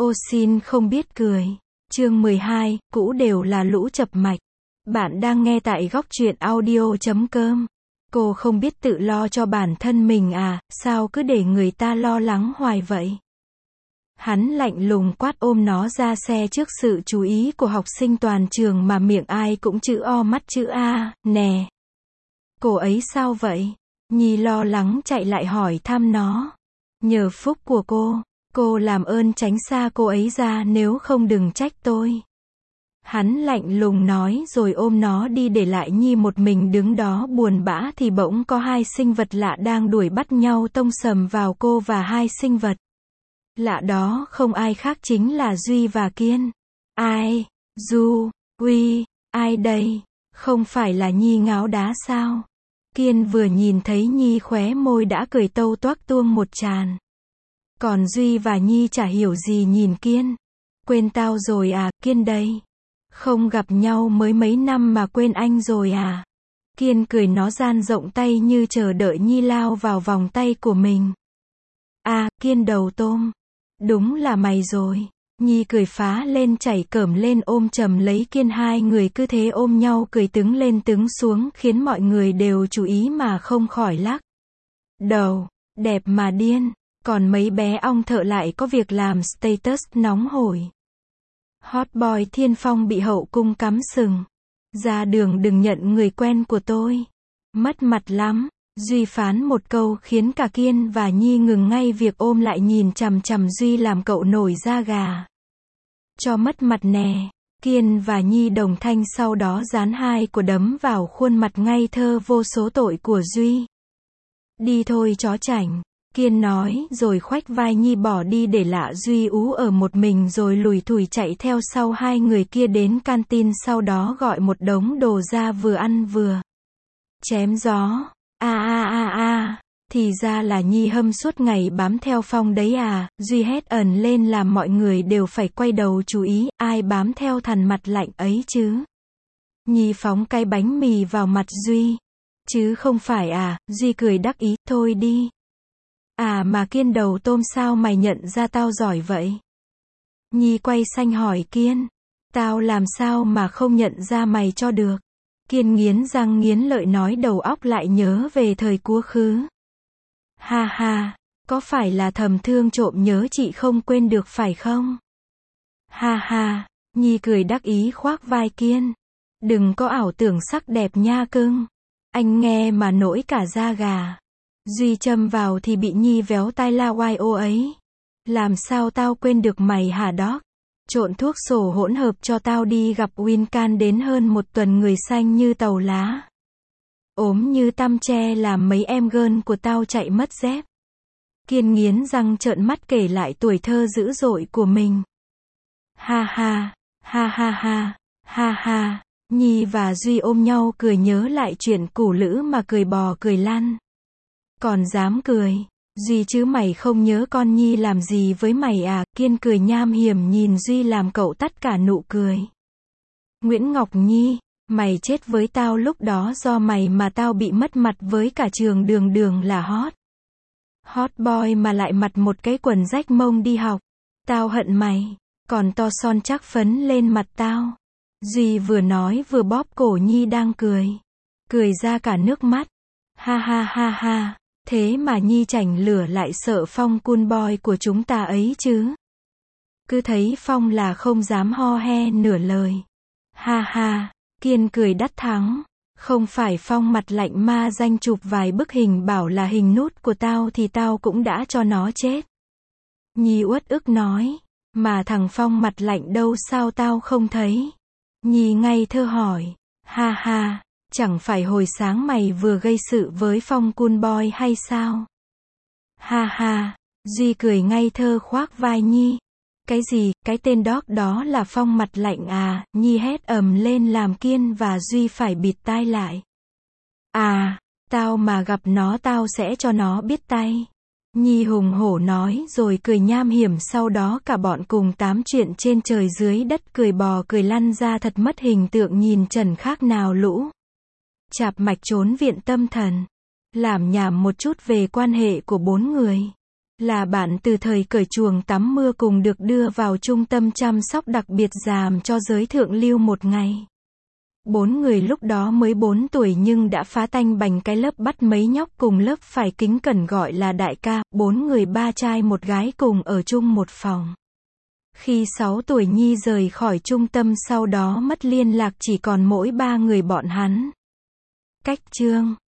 Ô xin không biết cười. Chương 12, cũ đều là lũ chập mạch. Bạn đang nghe tại góc truyện audio.com. Cô không biết tự lo cho bản thân mình à, sao cứ để người ta lo lắng hoài vậy? Hắn lạnh lùng quát ôm nó ra xe trước sự chú ý của học sinh toàn trường mà miệng ai cũng chữ O mắt chữ A, nè. Cô ấy sao vậy? Nhi lo lắng chạy lại hỏi thăm nó. Nhờ phúc của cô làm ơn tránh xa cô ấy ra nếu không đừng trách tôi. Hắn lạnh lùng nói rồi ôm nó đi để lại Nhi một mình đứng đó buồn bã thì bỗng có hai sinh vật lạ đang đuổi bắt nhau tông sầm vào cô và hai sinh vật lạ đó không ai khác chính là Duy và Kiên. Ai? Du, Uy, ai đây? Không phải là Nhi ngáo đá sao? Kiên vừa nhìn thấy Nhi khóe môi đã cười tâu toác tuông một tràng. Còn Duy và Nhi chả hiểu gì nhìn Kiên. Quên tao rồi à, Kiên đây. Không gặp nhau mới mấy năm mà quên anh rồi à? Kiên cười nó dang rộng tay như chờ đợi Nhi lao vào vòng tay của mình. À, Kiên đầu tôm. Đúng là mày rồi. Nhi cười phá lên chảy cởm lên ôm chầm lấy Kiên, hai người cứ thế ôm nhau cười tứng lên tứng xuống khiến mọi người đều chú ý mà không khỏi lắc đầu. Đẹp mà điên. Còn mấy bé ong thợ lại có việc làm status nóng hổi. Hot boy Thiên Phong bị hậu cung cắm sừng. Ra đường đừng nhận người quen của tôi. Mất mặt lắm. Duy phán một câu khiến cả Kiên và Nhi ngừng ngay việc ôm lại nhìn chằm chằm Duy làm cậu nổi da gà. Cho mất mặt nè. Kiên và Nhi đồng thanh sau đó dán hai của đấm vào khuôn mặt ngây thơ vô số tội của Duy. Đi thôi chó chảnh. Kiên nói rồi khoách vai Nhi bỏ đi để lạ Duy ú ở một mình rồi lủi thủi chạy theo sau hai người kia đến canteen, sau đó gọi một đống đồ ra vừa ăn vừa chém gió. Thì ra là Nhi hâm suốt ngày bám theo Phong đấy à? Duy hét ẩn lên làm mọi người đều phải quay đầu chú ý, ai bám theo thằn mặt lạnh ấy chứ? Nhi phóng cái bánh mì vào mặt Duy. Chứ không phải à? Duy cười đắc ý, thôi đi. À mà Kiên đầu tôm sao mày nhận ra tao giỏi vậy? Nhi quay xanh hỏi Kiên. Tao làm sao mà không nhận ra mày cho được? Kiên nghiến răng nghiến lợi nói đầu óc lại nhớ về thời quá khứ. Ha ha, có phải là thầm thương trộm nhớ chị không quên được phải không? Ha ha, Nhi cười đắc ý khoác vai Kiên. Đừng có ảo tưởng sắc đẹp nha cưng. Anh nghe mà nổi cả da gà. Duy châm vào thì bị Nhi véo tai la oai ô ấy. Làm sao tao quên được mày hả đó? Trộn thuốc sổ hỗn hợp cho tao đi gặp Wincan đến hơn một tuần, người xanh như tàu lá. Ốm như tăm tre làm mấy em girl của tao chạy mất dép. Kiên nghiến răng trợn mắt kể lại tuổi thơ dữ dội của mình. Ha ha, ha ha ha, ha ha. Nhi và Duy ôm nhau cười nhớ lại chuyện củ lữ mà cười bò cười lăn. Còn dám cười. Duy chứ mày không nhớ con Nhi làm gì với mày à? Kiên cười nham hiểm nhìn Duy làm cậu tắt cả nụ cười. Nguyễn Ngọc Nhi, mày chết với tao, lúc đó do mày mà tao bị mất mặt với cả trường, đường đường là hot boy mà lại mặc một cái quần rách mông đi học. Tao hận mày. Còn to son chắc phấn lên mặt tao. Duy vừa nói vừa bóp cổ Nhi đang cười. Cười ra cả nước mắt. Ha ha ha ha. Thế mà Nhi chảnh lửa lại sợ Phong cool boy của chúng ta ấy chứ. Cứ thấy Phong là không dám ho he nửa lời. Ha ha, Kiên cười đắc thắng. Không phải Phong mặt lạnh ma danh chụp vài bức hình bảo là hình nút của tao thì tao cũng đã cho nó chết. Nhi uất ức nói. Mà thằng Phong mặt lạnh đâu sao tao không thấy? Nhi ngây thơ hỏi. Ha ha. Chẳng phải hồi sáng mày vừa gây sự với Phong cool boy hay sao? Ha ha, Duy cười ngây thơ khoác vai Nhi. Cái gì, cái tên đó là Phong mặt lạnh à? Nhi hét ầm lên làm Kiên và Duy phải bịt tai lại. À, tao mà gặp nó tao sẽ cho nó biết tay. Nhi hùng hổ nói rồi cười nham hiểm, sau đó cả bọn cùng tám chuyện trên trời dưới đất, cười bò cười lăn ra thật mất hình tượng nhìn trần khác nào lũ chạp mạch trốn viện tâm thần. Làm nhảm một chút về quan hệ của bốn người. Là bạn từ thời cởi chuồng tắm mưa cùng được đưa vào trung tâm chăm sóc đặc biệt giam cho giới thượng lưu một ngày. 4 người lúc đó mới 4 tuổi nhưng đã phá tanh bành cái lớp bắt mấy nhóc cùng lớp phải kính cẩn gọi là đại ca, 4 người 3 trai 1 gái cùng ở chung một phòng. Khi 6 tuổi Nhi rời khỏi trung tâm sau đó mất liên lạc chỉ còn mỗi 3 người bọn hắn. Cách chương